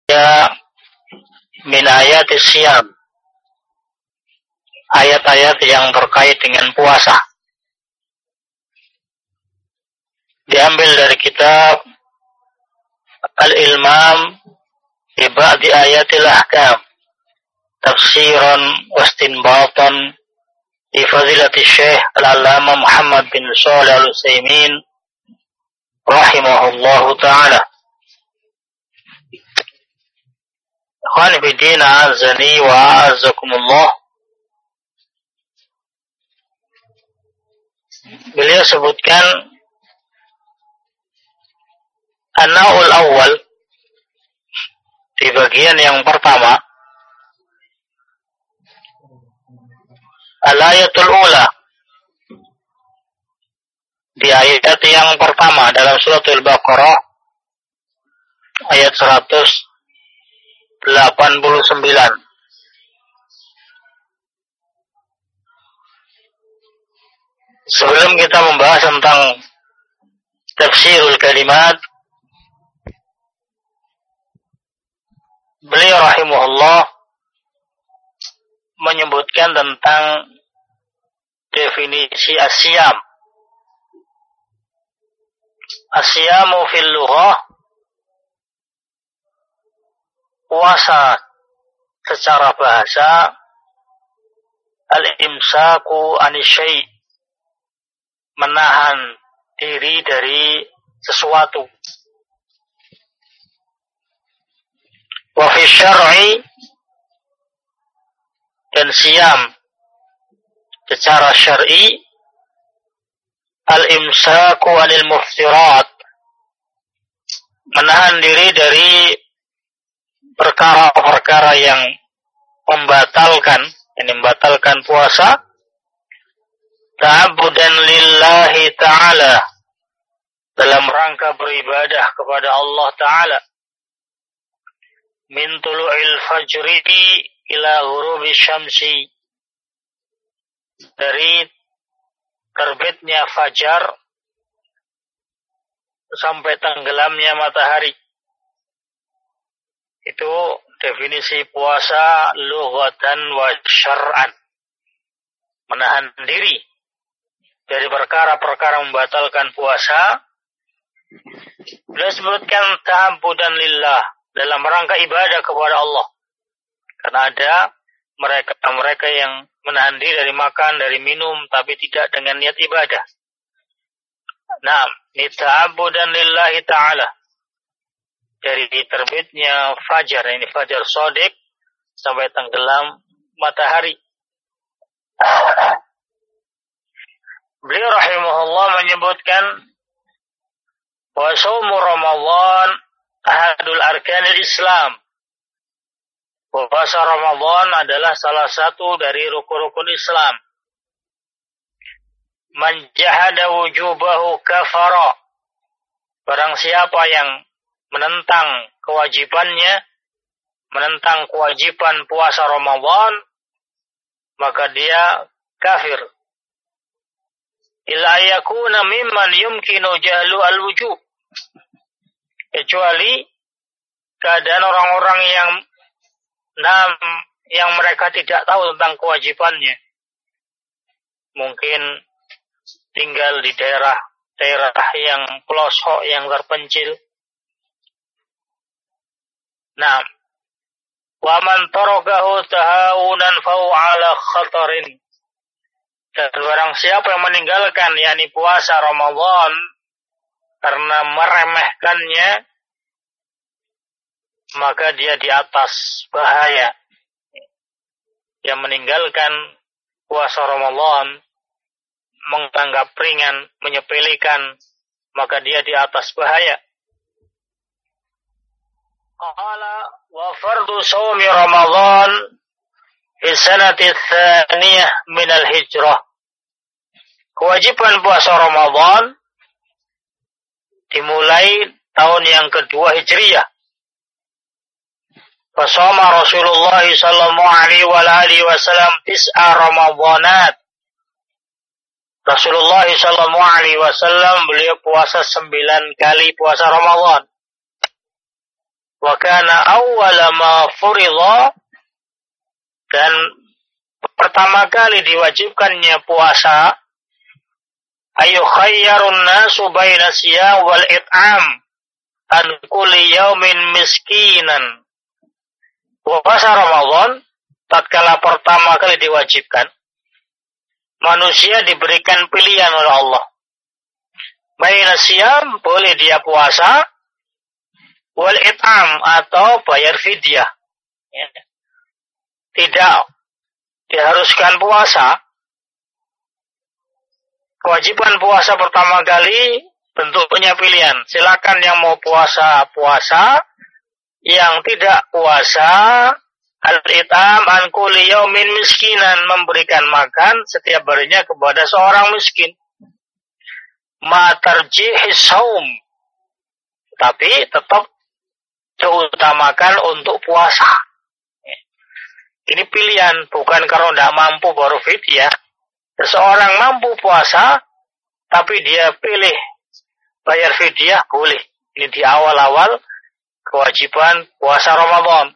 Ya min ayat siyam, ayat-ayat yang terkait dengan puasa. Diambil dari kitab Al-Ilmam fi ba'di ayatil ahkam, tafsiran wa istinbatan di fadilati Syekh Al-Allamah Muhammad bin Shalih Al-Utsaimin rahimahullahu taala. Ikhwan fillah, azani wa azakumullah. Beliau sebutkan an-naul awal, di bagian yang pertama, al-ayatul ula, di ayat yang pertama dalam surat Al-Baqarah ayat 189. Sebelum kita membahas tentang tafsirul kalimat, beliau rahimahullah menyebutkan tentang definisi asyam. Asyamu fil lughah, puasa secara bahasa, al-imsaku anisyai, menahan diri dari sesuatu. Wa fi syar'i, dan siyam secara syar'i, al-imsaku anil muftirat, menahan diri dari perkara-perkara yang membatalkan puasa, ta'abbudan lillahi ta'ala, dalam rangka beribadah kepada Allah Ta'ala, min tulu'il fajri ila ghurubi syamsi, dari terbitnya fajar sampai tenggelamnya matahari. Itu definisi puasa lughatan wa syar'an, menahan diri dari perkara-perkara membatalkan puasa. Beliau sebutkan ta'abbudan lillah, dalam rangka ibadah kepada Allah. Karena ada mereka yang menahan diri dari makan, dari minum, tapi tidak dengan niat ibadah. Nah, ini ta'abbudan lillahi ta'ala, dari terbitnya fajar, ini fajar shadiq, sampai tenggelam matahari. Beliau rahimahullah menyebutkan wa shaumu Ramadan ahadul arkanil Islam, puasa Ramadan adalah salah satu dari rukun-rukun Islam. Man jahada wujubahu kafara, barang siapa yang menentang kewajibannya, menentang kewajiban puasa Ramadan, maka dia kafir. Illa yakuna mimman yumkinu jahlu al-wujub, kecuali keadaan orang-orang yang mereka tidak tahu tentang kewajibannya. Mungkin tinggal di daerah yang pelosok, yang terpencil. Nah, wa man tarakahu tahawunan fa ala khatarin, dan barang siapa yang meninggalkan yakni puasa Ramadan karena meremehkannya, maka dia di atas bahaya. Yang meninggalkan puasa Ramadan, menganggap ringan, menyepelekan, maka dia di atas bahaya. Qala wa fardu shaumi Ramadan fi sanati tsaniyah min al-hijrah, kewajiban puasa Ramadan dimulai tahun yang kedua Hijriyah. Fasama Rasulullah sallallahu alaihi wasallam 9 Ramadanat. Rasulullah sallallahu alaihi wasallam beliau puasa 9 kali puasa Ramadan. Wa kana awwala ma furidha, dan pertama kali diwajibkannya puasa, ayu khayyarun nasu baina siyam wal it'am an kulli yaumin miskinan. Puasa Ramadan tatkala pertama kali diwajibkan, manusia diberikan pilihan oleh Allah. Baina siyam, boleh dia puasa, wal it'am, atau bayar fidyah. Ya. Tidak diharuskan puasa. Kewajiban puasa pertama kali bentuknya pilihan. Silakan yang mau puasa, puasa. Yang tidak puasa, al-it'am an kulli yaumin miskinan, memberikan makan setiap harinya kepada seorang miskin. Ma tarjihis saum, tapi tetap diutamakan untuk puasa. Ini pilihan, bukan kalau tidak mampu baru fidyah. Seseorang mampu puasa, tapi dia pilih bayar fidyah, boleh. Ini di awal-awal kewajiban puasa Ramadan.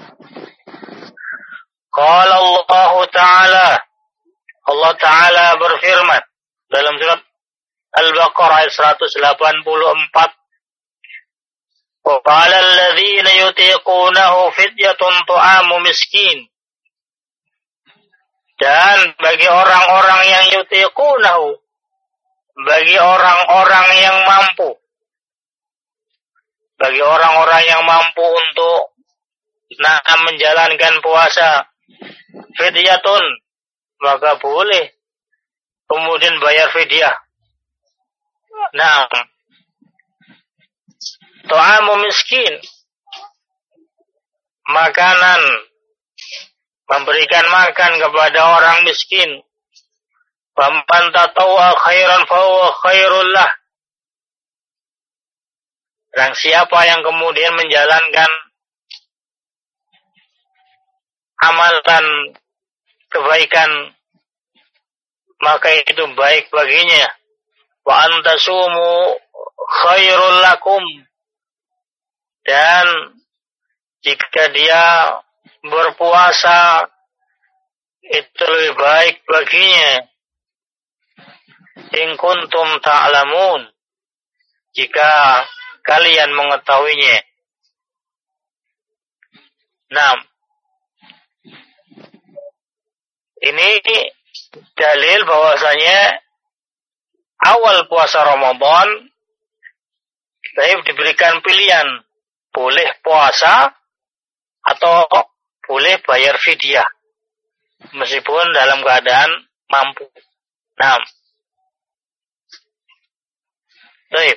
Qala Allah Ta'ala, Allah Ta'ala berfirman dalam surat Al-Baqarah ayat 184, wa qala alladhina yutiqunahu fidyatun tu'amu miskin. Dan bagi orang-orang yang yutiqunahu, bagi orang-orang yang mampu, bagi orang-orang yang mampu untuk menjalankan puasa, fidyatun, maka boleh kemudian bayar fidyah. Nah, tu'amu miskin, makanan, memberikan makan kepada orang miskin. Faman tatawwa khairan fahuwa khairul lah. Dan siapa yang kemudian menjalankan amalan kebaikan, maka itu baik baginya. Wa antasumu khairul lakum. Dan jika dia berpuasa, itu lebih baik baginya. In kuntum ta'lamun, jika kalian mengetahuinya. Nah, ini dalil bahwasanya awal puasa Ramadan kita diberikan pilihan, boleh puasa atau boleh bayar fidyah meskipun dalam keadaan mampu. Nah, baik.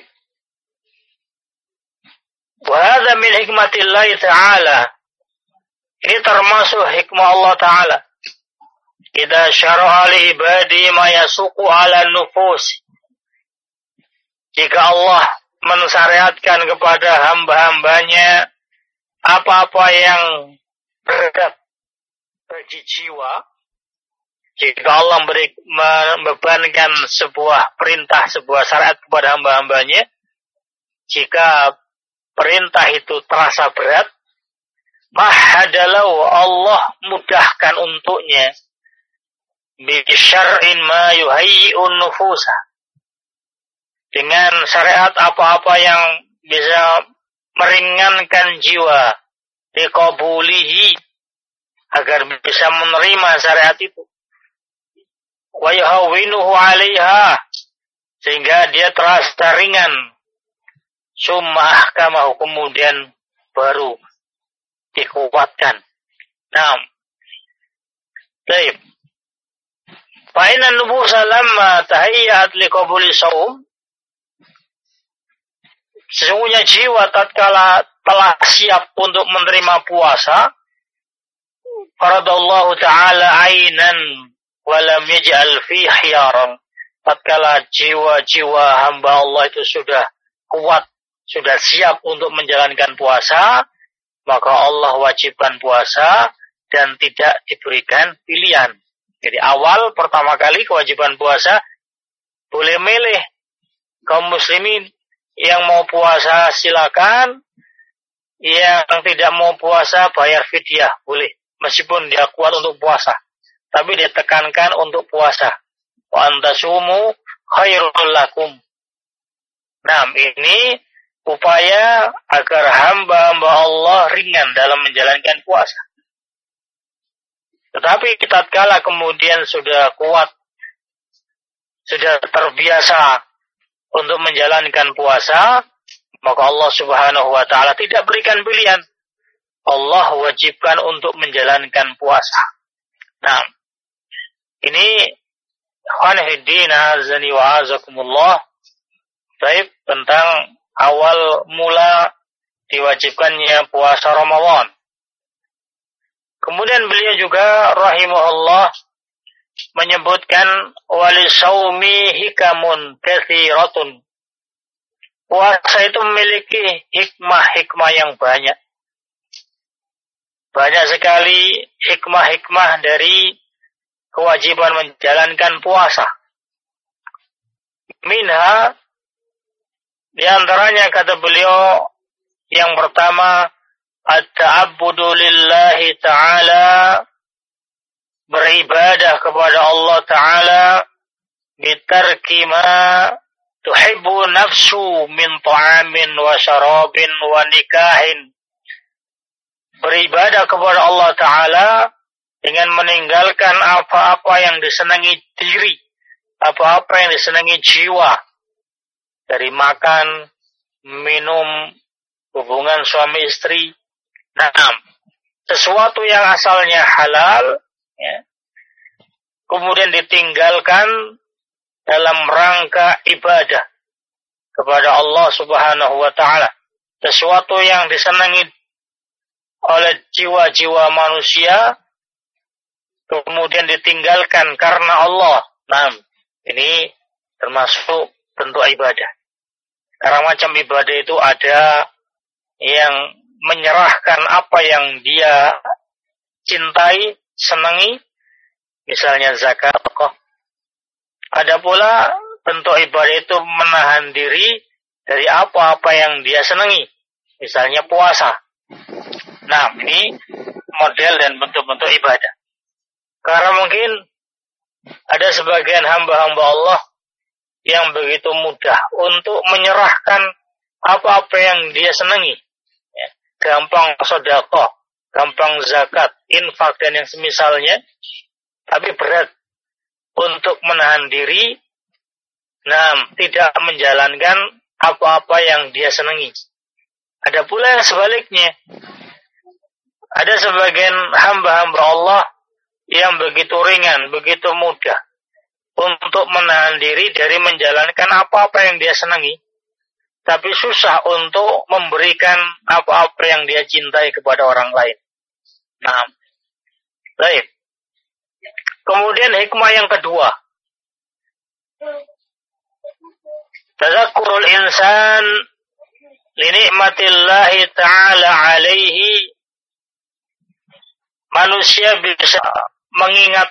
Wa hadza min hikmatillah ta'ala. Ini termasuk hikmah Allah Ta'ala. Idza syara'a li ibadi ma yasuqu 'ala nufus. Jika Allah mensyariatkan kepada hamba-hambanya apa-apa yang berat bagi jiwa, jika Allah membebankan sebuah perintah, sebuah syariat kepada hamba-hambanya, jika perintah itu terasa berat, mahadalau, Allah mudahkan untuknya bi syar'in ma yuhayyi'un nufusa, dengan syariat apa-apa yang bisa meringankan jiwa, liqabulihi, agar bisa menerima syariat itu, wa yahawwinuhu 'alaiha, sehingga dia terasa ringan, summa ahkamahu, kemudian baru dikuatkan. Nah, baik. Fa inna nufusa lamma tahayyat liqabuli shaum, sesungguhnya jiwa tatkala telah siap untuk menerima puasa, faradallahu ta'ala ainan wa lam yaj'al fi khiyaran, tatkala jiwa-jiwa hamba Allah itu sudah kuat, sudah siap untuk menjalankan puasa, maka Allah wajibkan puasa dan tidak diberikan pilihan. Jadi awal pertama kali kewajiban puasa, boleh milih kaum muslimin, yang mau puasa silakan, yang tidak mau puasa bayar fidyah, boleh. Meskipun dia kuat untuk puasa. Tapi dia tekankan untuk puasa. Wa antasumu khairul lakum. Nah, ini upaya agar hamba-hamba Allah ringan dalam menjalankan puasa. Tetapi tatkala kemudian sudah kuat, sudah terbiasa untuk menjalankan puasa, maka Allah Subhanahu wa taala tidak berikan pilihan. Allah wajibkan untuk menjalankan puasa. Nah, ini khonifiddin azani wa azakumullah. Baik, tentang awal mula diwajibkannya puasa Ramadan. Kemudian beliau juga rahimahullah menyebutkan walisaumi hikamun katsiratun. Puasa itu memiliki hikmah-hikmah yang banyak. Banyak sekali hikmah-hikmah dari kewajiban menjalankan puasa. Minha, di antaranya kata beliau, yang pertama, at-ta'abbudu lillahi ta'ala, beribadah kepada Allah Ta'ala, bitarki ma tuhibbu nafsu min ta'amin wa syarabin wa nikahin. Beribadah kepada Allah Ta'ala dengan meninggalkan apa-apa yang disenangi diri, apa-apa yang disenangi jiwa, dari makan, minum, hubungan suami istri. Nah, sesuatu yang asalnya halal, ya, kemudian ditinggalkan dalam rangka ibadah kepada Allah Subhanahu wa taala. Sesuatu yang disenangi oleh jiwa-jiwa manusia kemudian ditinggalkan karena Allah. Nah, ini termasuk bentuk ibadah. Karena macam ibadah itu ada yang menyerahkan apa yang dia cintai, senangi, misalnya zakat. Ada pula bentuk ibadah itu menahan diri dari apa-apa yang dia senangi, misalnya puasa. Nah, ini model dan bentuk-bentuk ibadah. Karena mungkin ada sebagian hamba-hamba Allah yang begitu mudah untuk menyerahkan apa-apa yang dia senangi. Ya, gampang sedekah, gampang zakat, infak dan yang semisalnya, tapi berat untuk menahan diri, tidak menjalankan apa-apa yang dia senangi. Ada pula yang sebaliknya. Ada sebagian hamba-hamba Allah yang begitu ringan, begitu mudah untuk menahan diri dari menjalankan apa-apa yang dia senangi, tapi susah untuk memberikan apa-apa yang dia cintai kepada orang lain. Nah, baik. Kemudian hikmah yang kedua, tadzakurul insan li ni'matillahi ta'ala alaihi. Manusia bisa mengingat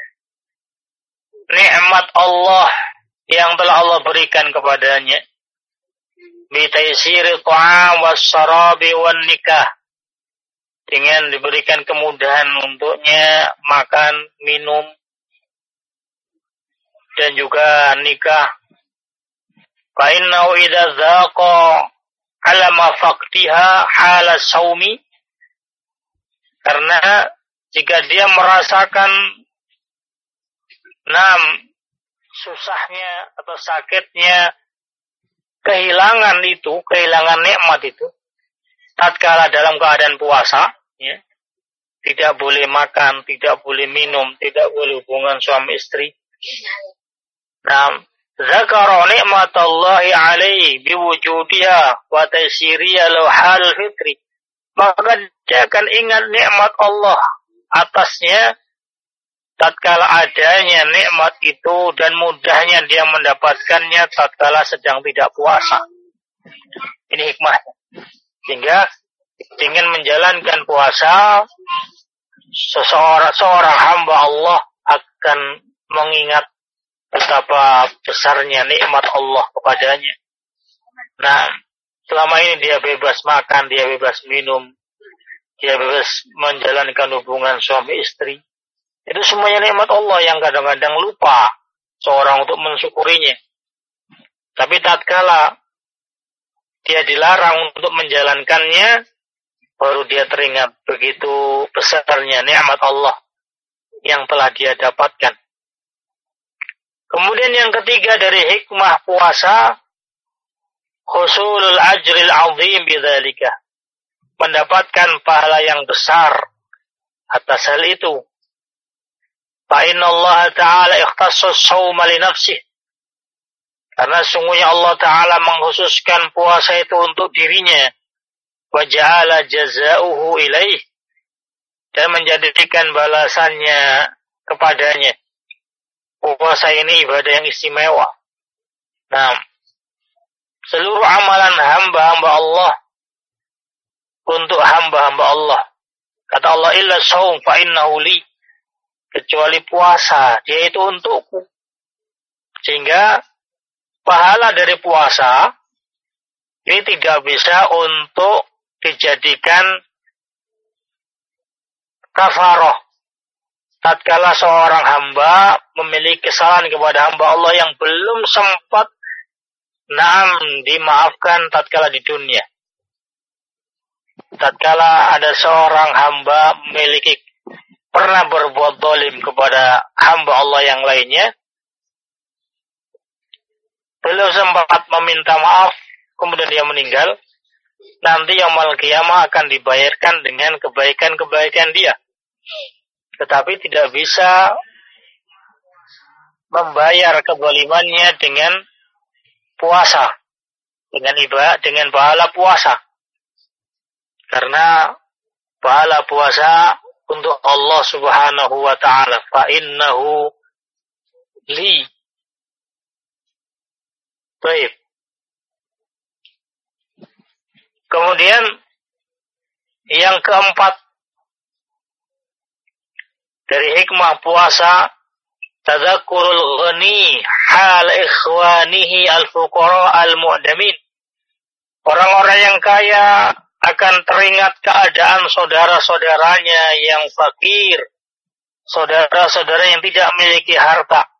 nikmat Allah yang telah Allah berikan kepadanya. Bitaisiri ta'am was-sarabi wan nikah. Dengan diberikan kemudahan untuknya makan, minum, dan juga nikah. Fa innahu idza dzaqa alama faqtiha hala saumi. Karena jika dia merasakan susahnya atau sakitnya kehilangan nikmat itu, tatkala dalam keadaan puasa, ya, tidak boleh makan, tidak boleh minum, tidak boleh hubungan suami istri. Zakara nikmatallahi alaihi biwujudiha wa taysiriha lahu hal fitri. Maka dia akan ingat nikmat Allah atasnya tatkala adanya nikmat itu dan mudahnya dia mendapatkannya tatkala sedang tidak puasa. Ini hikmahnya. Sehingga ingin menjalankan puasa, seorang hamba Allah akan mengingat betapa besarnya nikmat Allah kepadanya. Nah, selama ini dia bebas makan, dia bebas minum, dia bebas menjalankan hubungan suami istri. Itu semuanya nikmat Allah yang kadang-kadang lupa seorang untuk mensyukurinya. Tapi tatkala dia dilarang untuk menjalankannya, baru dia teringat begitu besarnya nikmat Allah yang telah dia dapatkan. Kemudian yang ketiga dari hikmah puasa, husulul ajril azim bidzalika. Mendapatkan pahala yang besar atas hal itu. Fa inna Allah Ta'ala ikhtassa as-shauma li nafsihi. Karena sungguhnya Allah Ta'ala mengkhususkan puasa itu untuk dirinya. Wa ja'ala jazaa'uhu ilaih. Dan menjadikan balasannya kepadanya. Puasa ini ibadah yang istimewa. Nah, seluruh amalan hamba-hamba Allah untuk hamba-hamba Allah. Kata Allah, illa shaum fa innahu li. Kecuali puasa, dia itu untukku. Sehingga pahala dari puasa ini tidak bisa untuk dijadikan kafaroh. Tatkala seorang hamba memiliki kesalahan kepada hamba Allah yang belum sempat dimaafkan tatkala di dunia. Tatkala ada seorang hamba pernah berbuat zalim kepada hamba Allah yang lainnya, belum sempat meminta maaf, kemudian dia meninggal, nanti yaumul qiyamah akan dibayarkan dengan kebaikan-kebaikan dia. Tetapi tidak bisa membayar kezalimannya dengan puasa, dengan pahala puasa. Karena pahala puasa untuk Allah Subhanahu wa Ta'ala, fa innahu li. Baik. Kemudian yang keempat dari hikmah puasa, tadzakurul ghani hal ikhwanihi al-fuqara al-mu'damin. Orang-orang yang kaya akan teringat keadaan saudara-saudaranya yang fakir, saudara-saudara yang tidak memiliki harta.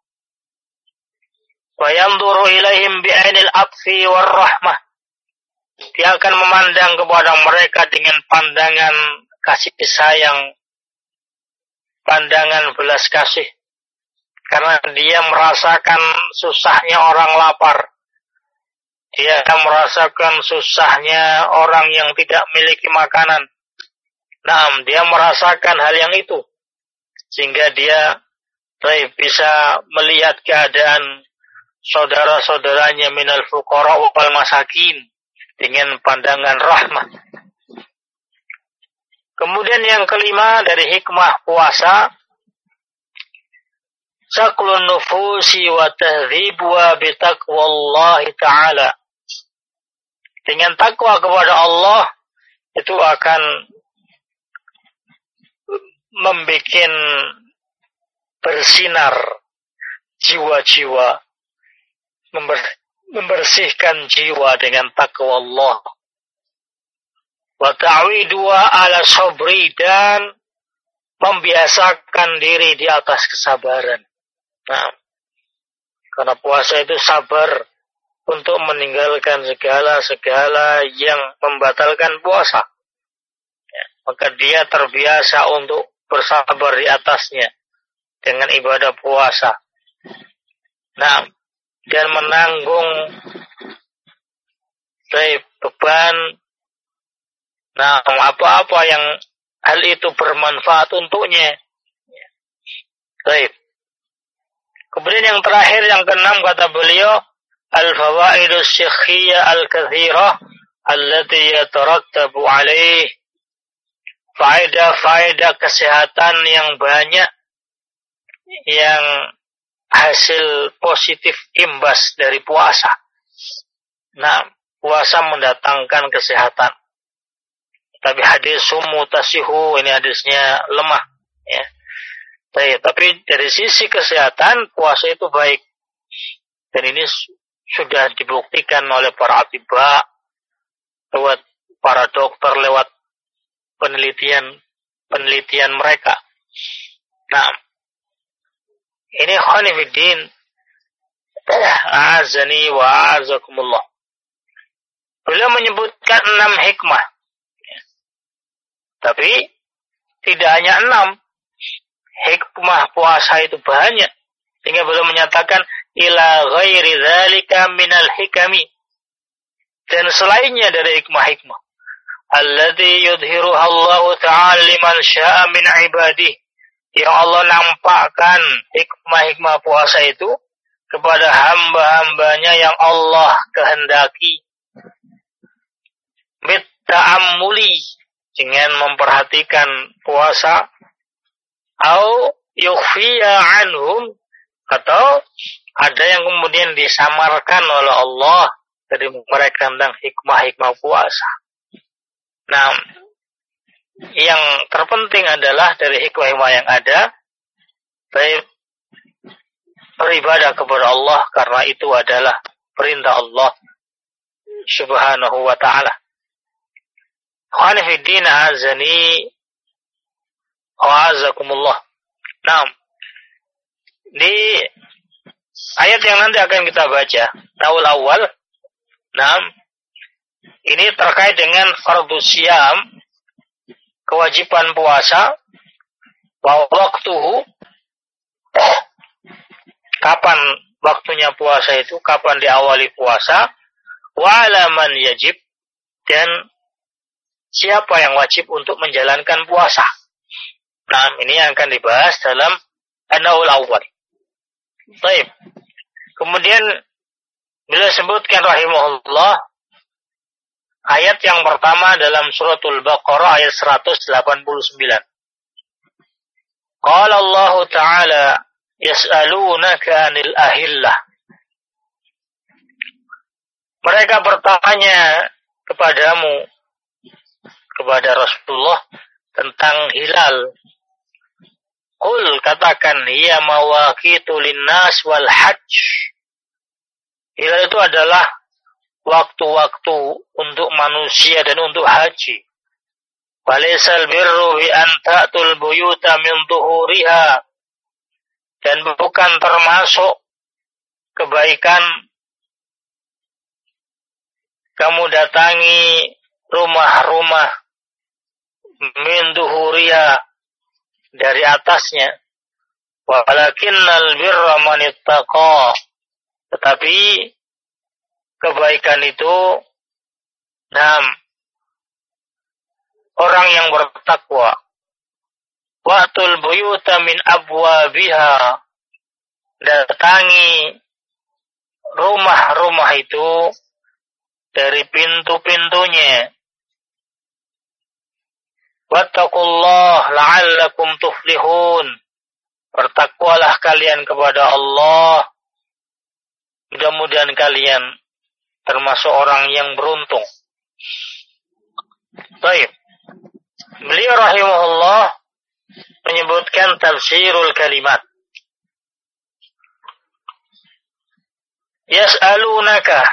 Wa yanzuru ilaihim bi'ainil atfi war rahmah. Dia akan memandang kepada mereka dengan pandangan kasih sayang, pandangan belas kasih. Karena dia merasakan susahnya orang lapar. Dia merasakan susahnya orang yang tidak memiliki makanan. Nah, dia merasakan hal yang itu. Sehingga dia bisa melihat keadaan saudara-saudaranya minal fuqara wal masakin dengan pandangan rahmah. Kemudian yang kelima dari hikmah puasa, saklun nufusi wa tahdhibuha bi taqwallahi ta'ala. Dengan takwa kepada Allah itu akan membuat bersinar jiwa-jiwa, membersihkan jiwa dengan takwa Allah. Wa ta'widu ala sabri, dan membiasakan diri di atas kesabaran. Nah, karena puasa itu sabar untuk meninggalkan segala yang membatalkan puasa. Ya, maka dia terbiasa untuk bersabar di atasnya dengan ibadah puasa. Nah, dan menanggung beban. Nah, apa-apa yang hal itu bermanfaat untuknya. Baik. Kemudian yang terakhir, yang keenam, kata beliau, al-fawaidus syikhiyah al-kathirah allati yatarattabu alaih. Faedah-faedah kesehatan yang banyak yang hasil positif imbas dari puasa. Nah, puasa mendatangkan kesehatan. Tapi hadis sumu tasihu, ini hadisnya lemah. Ya. Tapi dari sisi kesehatan, puasa itu baik. Dan ini sudah dibuktikan oleh para atibba, lewat para dokter, lewat penelitian mereka. Nah, ini khonifuddin azani wa azakumullah. Beliau menyebutkan 6 hikmah. Tapi tidak hanya 6. Hikmah puasa itu banyak. Sehingga beliau menyatakan ila ghairi dzalika minal hikami. Dan selainnya dari hikmah-hikmah. Alladzi yudhiruha Allah Ta'ala liman syaa min ibadihi. Yang Allah nampakkan hikmah-hikmah puasa itu kepada hamba-hambanya yang Allah kehendaki. Bitta'ammuli, dengan memperhatikan puasa, au yukhfiya anhum, atau ada yang kemudian disamarkan oleh Allah dari mereka tentang hikmah-hikmah puasa. Nah, yang terpenting adalah dari hikmah-hikmah yang ada, baik beribadah kepada Allah karena itu adalah perintah Allah Subhanahu wa ta'ala. Khonifuddin azani wa azakumullah. Nah, di ayat yang nanti akan kita baca, awal. Nah, ini terkait dengan fardhu siyam, kewajiban puasa, wa waktuhu, kapan waktunya puasa itu, kapan diawali puasa, wa alaman yajib, dan siapa yang wajib untuk menjalankan puasa. Nah, ini yang akan dibahas dalam an-naul awal. Baik. Kemudian beliau sebutkan rahimahullah ayat yang pertama dalam suratul Baqarah ayat 189. Qala Allah Ta'ala yas'alunaka 'anil ahillah. Mereka bertanya kepadamu, kepada Rasulullah, tentang hilal. Qul, katakan, hiya mawaqitu linnas wal hajj. Hilal itu adalah waktu-waktu untuk manusia dan untuk haji. Walaysal birru bi an ta'tul buyuta min dhuhuriha. Dan bukan termasuk kebaikan kamu datangi rumah-rumah min dhuhuriha, dari atasnya. Walakinnal birra man ittaqa. Tetapi kebaikan itu orang yang bertakwa. Wa'tul buyuta min abwabiha. Datangi rumah-rumah itu dari pintu-pintunya. Wattaqullah la'allakum tuflihun. Bertakwalah kalian kepada Allah. Mudah-mudahan kalian termasuk orang yang beruntung. Baik. Beliau rahimahullah menyebutkan tafsirul kalimat. Yas'alunaka,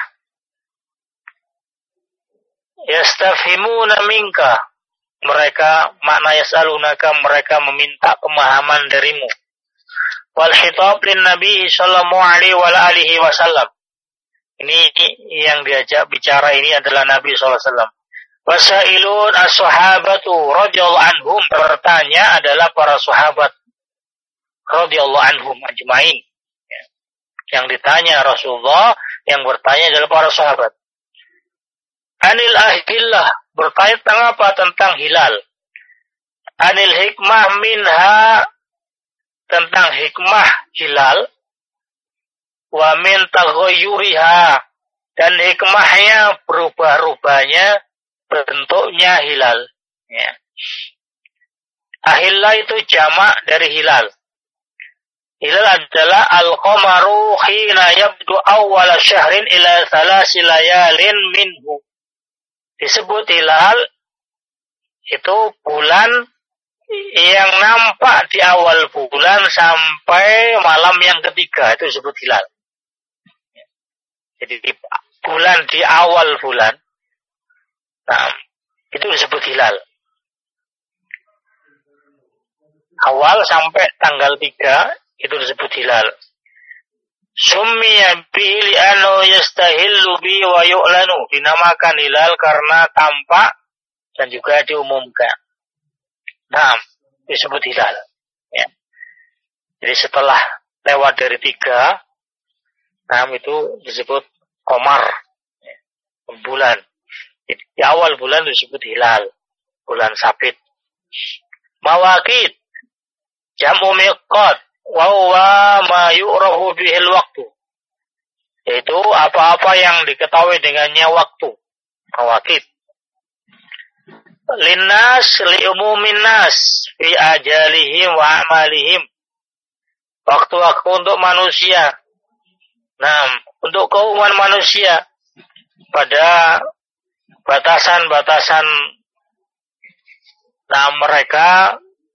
yastafhimuna minka. Mereka, makna yas'alunaka, mereka meminta pemahaman darimu. Wal khitab lin Nabi sallallahu alaihi wa alihi wasallam. Ini yang diajak bicara ini adalah Nabi sallallahu alaihi wasallam. Wasailun as-sahabatu radhiyallahu anhum, bertanya adalah para sahabat radhiyallahu anhum ajmain. Yang ditanya Rasulullah, yang bertanya adalah para sahabat. Anil ahillah, bertanya tentang apa? Tentang hilal. Anil hikmah minha, tentang hikmah hilal. Wa min taghayyuriha, dan hikmahnya berubah-ubahnya bentuknya hilal. Ya. Ahillah itu jamak dari hilal. Hilal adalah al-qamaru khina yabdu awwala syahrin ila thalasi layalin minhu. Disebut hilal itu bulan yang nampak di awal bulan sampai malam yang ketiga, itu disebut hilal. Jadi bulan di awal bulan Nah, itu disebut hilal. Awal sampai tanggal 3 itu disebut hilal. Summiya bihi li'annahu yastahillu bi wa yu'lanu. Dinamakan hilal karena tampak dan juga diumumkan. Nah, disebut hilal. Ya. Jadi setelah lewat dari 3, nah itu disebut qamar. Ya. Bulan. Di awal bulan disebut hilal. Bulan sabit. Mawaqit. Jam'u miqat. Wa huwa ma yu'rafu bihil waktu. Yaitu apa-apa yang diketahui dengannya waktu. Mawaqit. Linnas liumumin nas fi ajalihim wa amalihim. Waktu-waktu untuk manusia. Nah, untuk keumuman manusia pada batasan-batasan mereka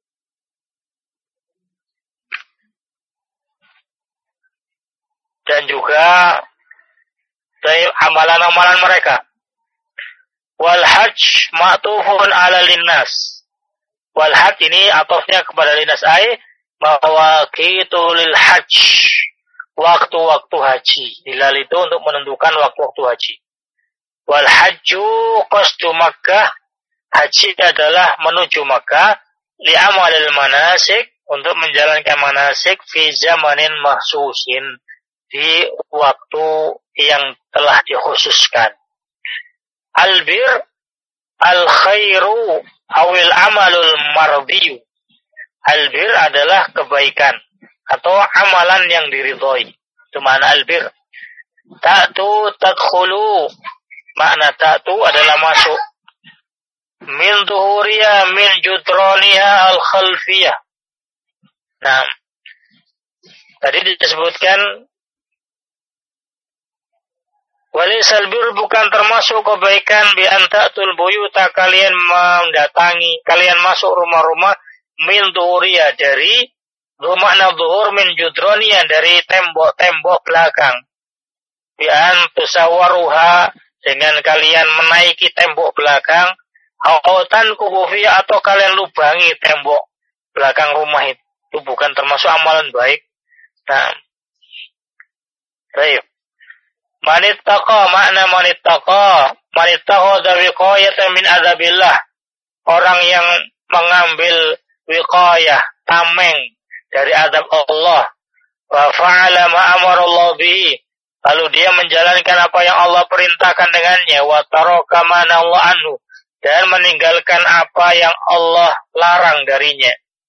dan juga dari amalan-amalan mereka. Wal hajj ma'tufun ala linnas. Wal hajj ini atofnya kepada linnas ay mawaqitu lil hajj. Waktu-waktu haji. Hilal itu untuk menentukan waktu-waktu haji. Wal hajju qasdu Makkah. Haji adalah menuju Makkah li amalil manasik, untuk menjalankan manasik fi zamanin mahsusin, di waktu yang telah dikhususkan. Albir al-khairu awil amalul mardiyu. Albir adalah kebaikan atau amalan yang diridhoi. Itu makna albir. Ta'tu tadkhulu. Makna ta'tu adalah masuk. Min zuhuriya min judraniha al-khalfiyah. Nah, tadi disebutkan walisal bir bukan termasuk kebaikan bi antatul buyuta, kalian mendatangi, kalian masuk rumah-rumah min zuhuriya, dari makna zuhur min judraniya, dari tembok-tembok belakang. Bi antusawwaruha, dengan kalian menaiki tembok belakang. Autan kubufiya, atau kalian lubangi tembok belakang rumah itu bukan termasuk amalan baik. Nah, baik. Manittaqa, makna manittaqa wiqayatan min adzabillah. Orang yang mengambil wiqayah, tameng dari azab Allah. Wa fa'ala ma amara Allah bihi. Lalu dia menjalankan apa yang Allah perintahkan dengannya. Wa taraka ma nahaa anhu, dan meninggalkan apa yang Allah larang darinya.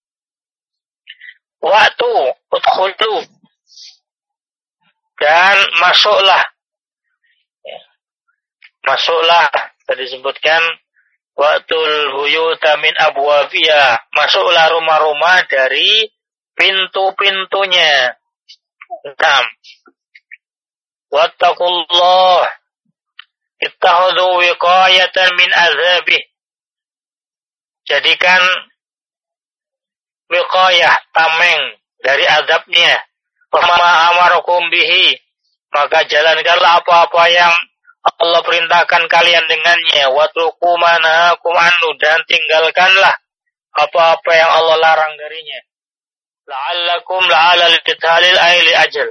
Waktu udkhulu, dan masuklah. Masuklah, tadi disebutkan waqtul buyuta min abwabiha, masuklah rumah-rumah dari pintu-pintunya. Naam. Wattaqullah, ittakhadhu wiqayatan min azabih. Jadikan wiqayah, tameng dari azabnya. Fama amarakum bihi, maka jalankanlah apa-apa yang Allah perintahkan kalian dengannya. Watruku manahakum anhu, dan tinggalkanlah apa-apa yang Allah larang darinya. La'allakum la'ala litithalil ayli ajal,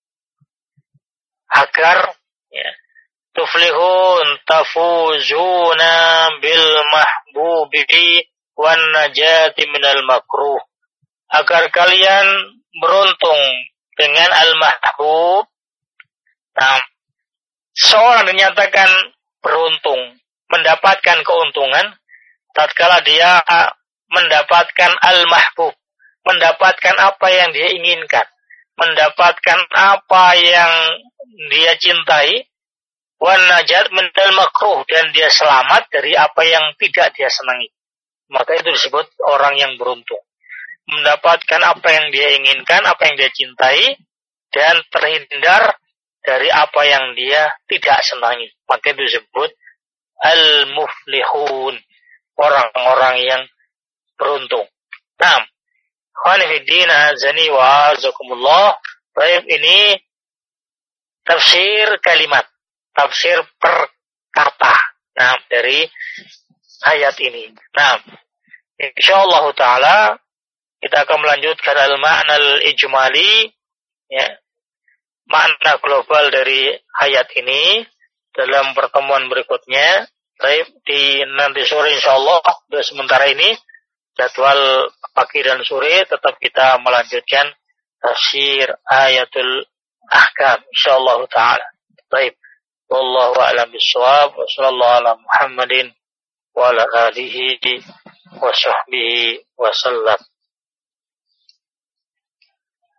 agar tuflihun tafuzuna bil mahbubi wan najati minal makruh, agar kalian beruntung dengan al-mahbub. Nah, seorang dinyatakan beruntung, mendapatkan keuntungan tatkala dia mendapatkan al-mahbub, mendapatkan apa yang dia inginkan, mendapatkan apa yang dia cintai, wan najat minal makruh, dan dia selamat dari apa yang tidak dia senangi. Maka itu disebut orang yang beruntung, mendapatkan apa yang dia inginkan, apa yang dia cintai, dan terhindar dari apa yang dia tidak senangi. Maka itu disebut al-muflihun, orang-orang yang beruntung. Nah, khanifiddina azani wa azakumullah. Baik, ini tafsir kalimat, tafsir perkata. Nah, dari ayat ini. Nah, insyaallah taala kita akan melanjutkan al-ma'na al-ijmali, ya, makna global dari ayat ini dalam pertemuan berikutnya. Baik, di nanti sore insyaallah. Untuk sementara ini jadwal pagi dan sore tetap kita melanjutkan tafsir ayatul ahkam insyaallah taala. Baik, wallahu a'lam bissawab wa sallallahu ala Muhammadin wa ala alihi wa sahbihi wa sallam.